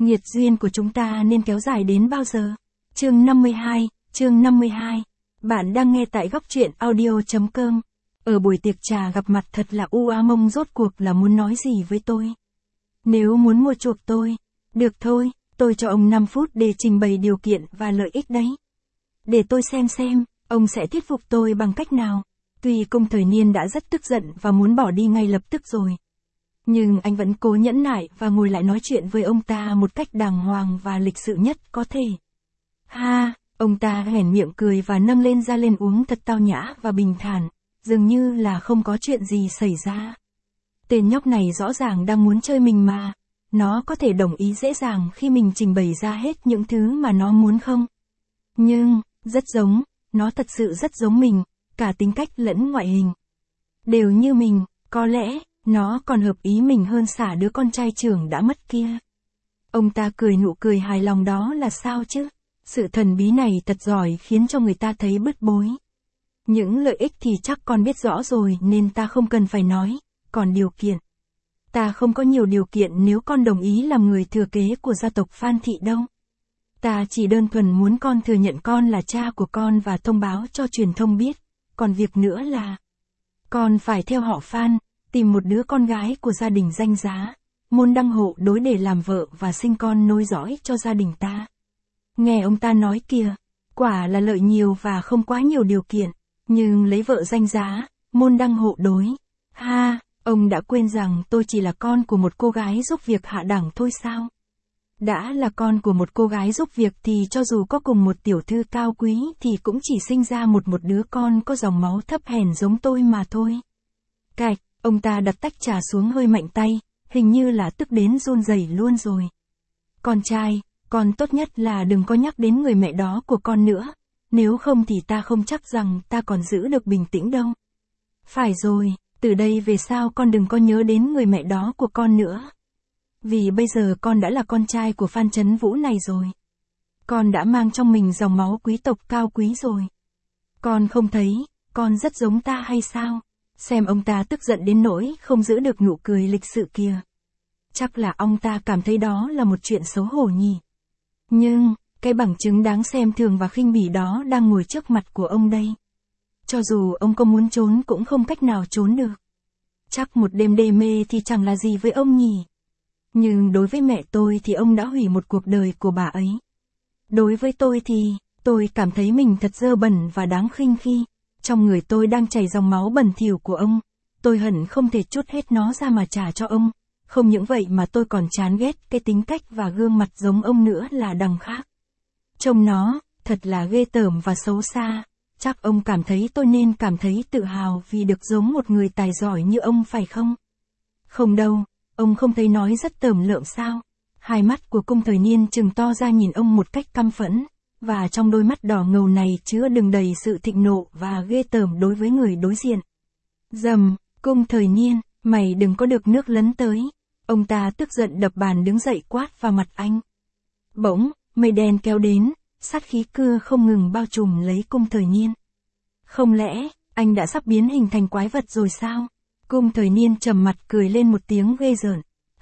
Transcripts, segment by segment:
Nghiệt duyên của chúng ta nên kéo dài đến bao giờ? Chương 52. Bạn đang nghe tại góc truyện audio.com. Ở buổi tiệc trà gặp mặt thật là u ám, ông rốt cuộc là muốn nói gì với tôi? Nếu muốn mua chuộc tôi, được thôi, tôi cho ông 5 phút để trình bày điều kiện và lợi ích đấy. Để tôi xem, ông sẽ thuyết phục tôi bằng cách nào. Tuy Cung Thời Niên đã rất tức giận và muốn bỏ đi ngay lập tức rồi. Nhưng anh vẫn cố nhẫn nại và ngồi lại nói chuyện với ông ta một cách đàng hoàng và lịch sự nhất có thể. Ông ta hẻn miệng cười và nâng lên ra lên uống thật tao nhã và bình thản, dường như là không có chuyện gì xảy ra. Tên nhóc này rõ ràng đang muốn chơi mình mà, nó có thể đồng ý dễ dàng khi mình trình bày ra hết những thứ mà nó muốn không? Nhưng, rất giống, nó thật sự rất giống mình, cả tính cách lẫn ngoại hình. Đều như mình, có lẽ, nó còn hợp ý mình hơn xả đứa con trai trưởng đã mất kia. Ông ta cười nụ cười hài lòng, đó là sao chứ? Sự thần bí này thật giỏi khiến cho người ta thấy bứt bối. Những lợi ích thì chắc con biết rõ rồi nên ta không cần phải nói, còn điều kiện. Ta không có nhiều điều kiện nếu con đồng ý làm người thừa kế của gia tộc Phan Thị đâu. Ta chỉ đơn thuần muốn con thừa nhận con là cha của con và thông báo cho truyền thông biết, còn việc nữa là con phải theo họ Phan, tìm một đứa con gái của gia đình danh giá, môn đăng hộ đối để làm vợ và sinh con nối dõi cho gia đình ta. Nghe ông ta nói kìa, quả là lợi nhiều và không quá nhiều điều kiện, nhưng lấy vợ danh giá, môn đăng hộ đối. Ông đã quên rằng tôi chỉ là con của một cô gái giúp việc hạ đẳng thôi sao? Đã là con của một cô gái giúp việc thì cho dù có cùng một tiểu thư cao quý thì cũng chỉ sinh ra một đứa con có dòng máu thấp hèn giống tôi mà thôi. Cạch, ông ta đặt tách trà xuống hơi mạnh tay, hình như là tức đến run rẩy luôn rồi. Con trai, con tốt nhất là đừng có nhắc đến người mẹ đó của con nữa, nếu không thì ta không chắc rằng ta còn giữ được bình tĩnh đâu. Phải rồi, từ đây về sau con đừng có nhớ đến người mẹ đó của con nữa. Vì bây giờ con đã là con trai của Phan Chấn Vũ này rồi. Con đã mang trong mình dòng máu quý tộc cao quý rồi. Con không thấy, con rất giống ta hay sao? Xem ông ta tức giận đến nỗi không giữ được nụ cười lịch sự kìa. Chắc là ông ta cảm thấy đó là một chuyện xấu hổ nhỉ. Nhưng, cái bằng chứng đáng xem thường và khinh bỉ đó đang ngồi trước mặt của ông đây. Cho dù ông có muốn trốn cũng không cách nào trốn được. Chắc một đêm đê mê thì chẳng là gì với ông nhỉ. Nhưng đối với mẹ tôi thì ông đã hủy một cuộc đời của bà ấy. Đối với tôi thì, tôi cảm thấy mình thật dơ bẩn và đáng khinh khi, trong người tôi đang chảy dòng máu bẩn thỉu của ông. Tôi hận không thể trút hết nó ra mà trả cho ông. Không những vậy mà tôi còn chán ghét cái tính cách và gương mặt giống ông nữa là đằng khác. Trông nó, thật là ghê tởm và xấu xa. Chắc ông cảm thấy tôi nên cảm thấy tự hào vì được giống một người tài giỏi như ông phải không? Không đâu, ông không thấy nói rất tởm lợm sao? Hai mắt của Cung Thời Niên trừng to ra nhìn ông một cách căm phẫn, và trong đôi mắt đỏ ngầu này chứa đựng đầy sự thịnh nộ và ghê tởm đối với người đối diện. Dầm, Cung Thời Niên, mày đừng có được nước lấn tới. Ông ta tức giận đập bàn đứng dậy quát vào mặt anh. Bỗng, mây đen kéo đến, sát khí cưa không ngừng bao trùm lấy Cung Thời Niên. Không lẽ, anh đã sắp biến hình thành quái vật rồi sao? Cung Thời Niên trầm mặt cười lên một tiếng ghê rợn.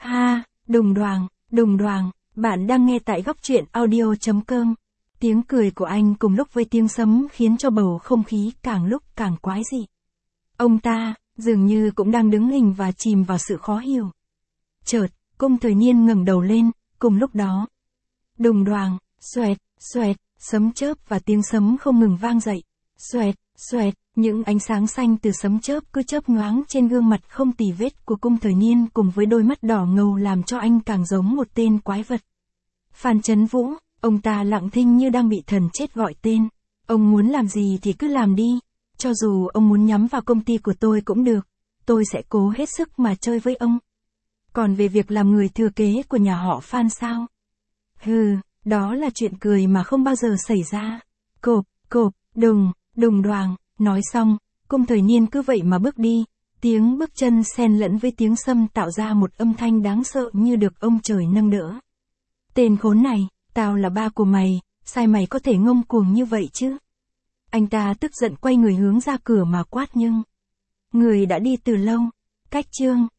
Đùng đoàng, bạn đang nghe tại góc truyện audio.com. Tiếng cười của anh cùng lúc với tiếng sấm khiến cho bầu không khí càng lúc càng quái dị. Ông ta, dường như cũng đang đứng hình và chìm vào sự khó hiểu. Chợt, Cung Thời Niên ngẩng đầu lên, cùng lúc đó. Đùng đoàng, xoẹt, sấm chớp và tiếng sấm không ngừng vang dậy. Xoẹt, những ánh sáng xanh từ sấm chớp cứ chớp nhoáng trên gương mặt không tì vết của Cung Thời Niên cùng với đôi mắt đỏ ngầu làm cho anh càng giống một tên quái vật. Phan Chấn Vũ, ông ta lặng thinh như đang bị thần chết gọi tên. Ông muốn làm gì thì cứ làm đi, cho dù ông muốn nhắm vào công ty của tôi cũng được, tôi sẽ cố hết sức mà chơi với ông. Còn về việc làm người thừa kế của nhà họ Phan sao? Đó là chuyện cười mà không bao giờ xảy ra. Cộp, đùng đoàng, nói xong, Cung Thời Niên cứ vậy mà bước đi, tiếng bước chân xen lẫn với tiếng sâm tạo ra một âm thanh đáng sợ như được ông trời nâng đỡ. Tên khốn này, tao là ba của mày, sao mày có thể ngông cuồng như vậy chứ? Anh ta tức giận quay người hướng ra cửa mà quát nhưng người đã đi từ lâu. Cách chương